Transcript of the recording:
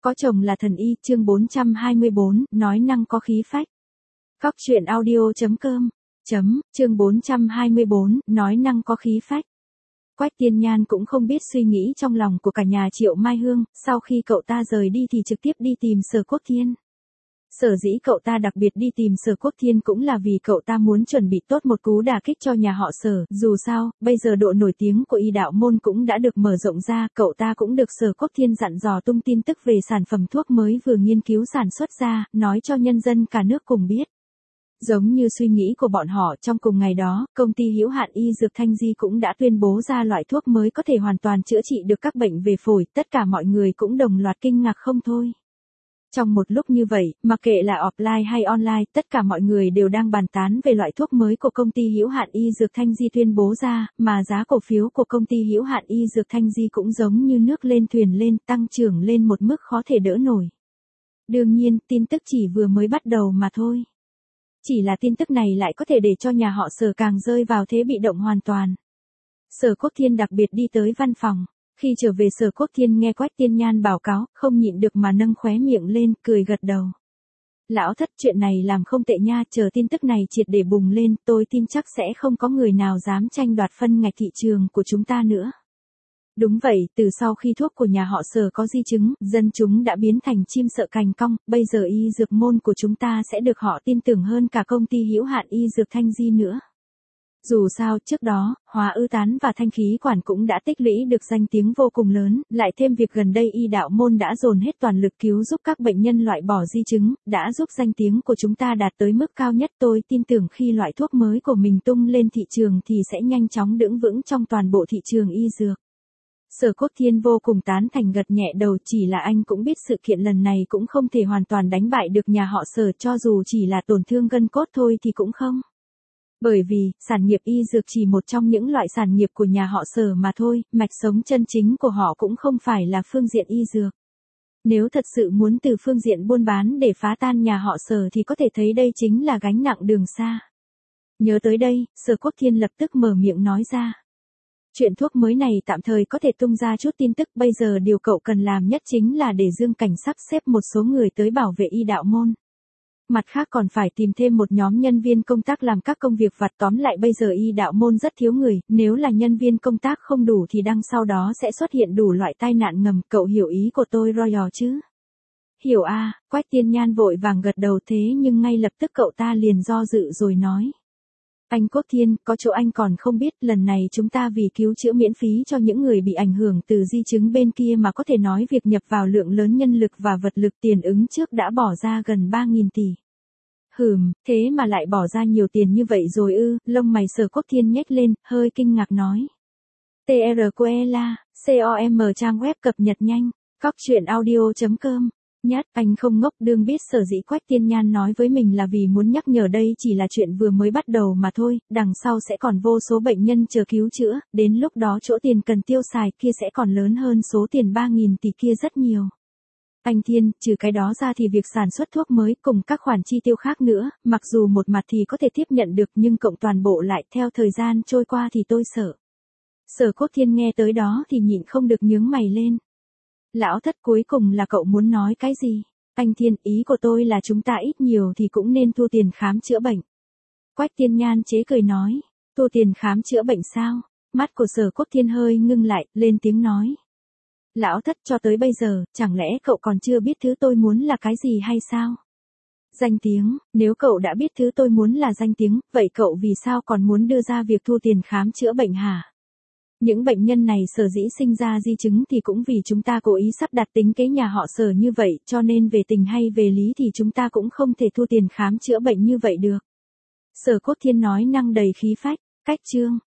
Có chồng là thần y, chương 424, nói năng có khí phách. Cóc truyện audio.com, chương 424, nói năng có khí phách. Quách Tiên Nhan cũng không biết suy nghĩ trong lòng của cả nhà Triệu Mai Hương, sau khi cậu ta rời đi thì trực tiếp đi tìm Sở Quốc Thiên. Sở dĩ cậu ta đặc biệt đi tìm Sở Quốc Thiên cũng là vì cậu ta muốn chuẩn bị tốt một cú đả kích cho nhà họ Sở, dù sao, bây giờ độ nổi tiếng của y đạo môn cũng đã được mở rộng ra, cậu ta cũng được Sở Quốc Thiên dặn dò tung tin tức về sản phẩm thuốc mới vừa nghiên cứu sản xuất ra, nói cho nhân dân cả nước cùng biết. Giống như suy nghĩ của bọn họ, trong cùng ngày đó, công ty hữu hạn y dược Thanh Di cũng đã tuyên bố ra loại thuốc mới có thể hoàn toàn chữa trị được các bệnh về phổi, tất cả mọi người cũng đồng loạt kinh ngạc không thôi. Trong một lúc như vậy, mặc kệ là offline hay online, tất cả mọi người đều đang bàn tán về loại thuốc mới của công ty hữu hạn y dược Thanh Di tuyên bố ra, mà giá cổ phiếu của công ty hữu hạn y dược Thanh Di cũng giống như nước lên thuyền lên, tăng trưởng lên một mức khó thể đỡ nổi. Đương nhiên, tin tức chỉ vừa mới bắt đầu mà thôi. Chỉ là tin tức này lại có thể để cho nhà họ Sở càng rơi vào thế bị động hoàn toàn. Sở Quốc Thiên đặc biệt đi tới văn phòng. Khi trở về Sở Quốc Thiên nghe Quách Tiên Nhan báo cáo, không nhịn được mà nâng khóe miệng lên, cười gật đầu. Lão thất, chuyện này làm không tệ nha, chờ tin tức này triệt để bùng lên, tôi tin chắc sẽ không có người nào dám tranh đoạt phân ngạch thị trường của chúng ta nữa. Đúng vậy, từ sau khi thuốc của nhà họ Sở có di chứng, dân chúng đã biến thành chim sợ cành cong, bây giờ y dược môn của chúng ta sẽ được họ tin tưởng hơn cả công ty hữu hạn y dược Thanh Di nữa. Dù sao, trước đó, Hóa Ư Tán và Thanh Khí Quản cũng đã tích lũy được danh tiếng vô cùng lớn, lại thêm việc gần đây y đạo môn đã dồn hết toàn lực cứu giúp các bệnh nhân loại bỏ di chứng, đã giúp danh tiếng của chúng ta đạt tới mức cao nhất. Tôi tin tưởng khi loại thuốc mới của mình tung lên thị trường thì sẽ nhanh chóng đứng vững trong toàn bộ thị trường y dược. Sở Quốc Thiên vô cùng tán thành gật nhẹ đầu, chỉ là anh cũng biết sự kiện lần này cũng không thể hoàn toàn đánh bại được nhà họ Sở, cho dù chỉ là tổn thương gân cốt thôi thì cũng không. Bởi vì, sản nghiệp y dược chỉ một trong những loại sản nghiệp của nhà họ Sở mà thôi, mạch sống chân chính của họ cũng không phải là phương diện y dược. Nếu thật sự muốn từ phương diện buôn bán để phá tan nhà họ Sở thì có thể thấy đây chính là gánh nặng đường xa. Nhớ tới đây, Sở Quốc Thiên lập tức mở miệng nói ra. Chuyện thuốc mới này tạm thời có thể tung ra chút tin tức, bây giờ điều cậu cần làm nhất chính là để Dương Cảnh sắp xếp một số người tới bảo vệ y đạo môn. Mặt khác còn phải tìm thêm một nhóm nhân viên công tác làm các công việc vặt, tóm lại bây giờ y đạo môn rất thiếu người, nếu là nhân viên công tác không đủ thì đằng sau đó sẽ xuất hiện đủ loại tai nạn ngầm, cậu hiểu ý của tôi Royal chứ? Hiểu à, Quách Tiên Nhan vội vàng gật đầu, thế nhưng ngay lập tức cậu ta liền do dự rồi nói. Anh Quốc Thiên, có chỗ anh còn không biết, lần này chúng ta vì cứu chữa miễn phí cho những người bị ảnh hưởng từ di chứng bên kia mà có thể nói việc nhập vào lượng lớn nhân lực và vật lực, tiền ứng trước đã bỏ ra gần 3.000 tỷ. Thế mà lại bỏ ra nhiều tiền như vậy rồi ư? Lông mày Sở Quốc Thiên nhếch lên, hơi kinh ngạc nói. TRQELA, COM trang web cập nhật nhanh, cóc truyện audio.com. Nhát, anh không ngốc, đương biết sở dĩ Quách Tiên Nhan nói với mình là vì muốn nhắc nhở đây chỉ là chuyện vừa mới bắt đầu mà thôi, đằng sau sẽ còn vô số bệnh nhân chờ cứu chữa, đến lúc đó chỗ tiền cần tiêu xài kia sẽ còn lớn hơn số tiền 3.000 tỷ kia rất nhiều. Anh Thiên, trừ cái đó ra thì việc sản xuất thuốc mới cùng các khoản chi tiêu khác nữa, mặc dù một mặt thì có thể tiếp nhận được nhưng cộng toàn bộ lại theo thời gian trôi qua thì tôi sợ. Sở Quốc Thiên nghe tới đó thì nhịn không được nhướng mày lên. Lão thất, cuối cùng là cậu muốn nói cái gì? Anh Thiên, ý của tôi là chúng ta ít nhiều thì cũng nên thu tiền khám chữa bệnh. Quách Tiên Nhan chế cười nói, thu tiền khám chữa bệnh sao? Mắt của Sở Quốc Thiên hơi ngưng lại, lên tiếng nói. Lão thất, cho tới bây giờ, chẳng lẽ cậu còn chưa biết thứ tôi muốn là cái gì hay sao? Danh tiếng, nếu cậu đã biết thứ tôi muốn là danh tiếng, vậy cậu vì sao còn muốn đưa ra việc thu tiền khám chữa bệnh hả? Những bệnh nhân này sở dĩ sinh ra di chứng thì cũng vì chúng ta cố ý sắp đặt tính kế nhà họ Sở như vậy, cho nên về tình hay về lý thì chúng ta cũng không thể thu tiền khám chữa bệnh như vậy được. Sở Quốc Thiên nói năng đầy khí phách, cách chương.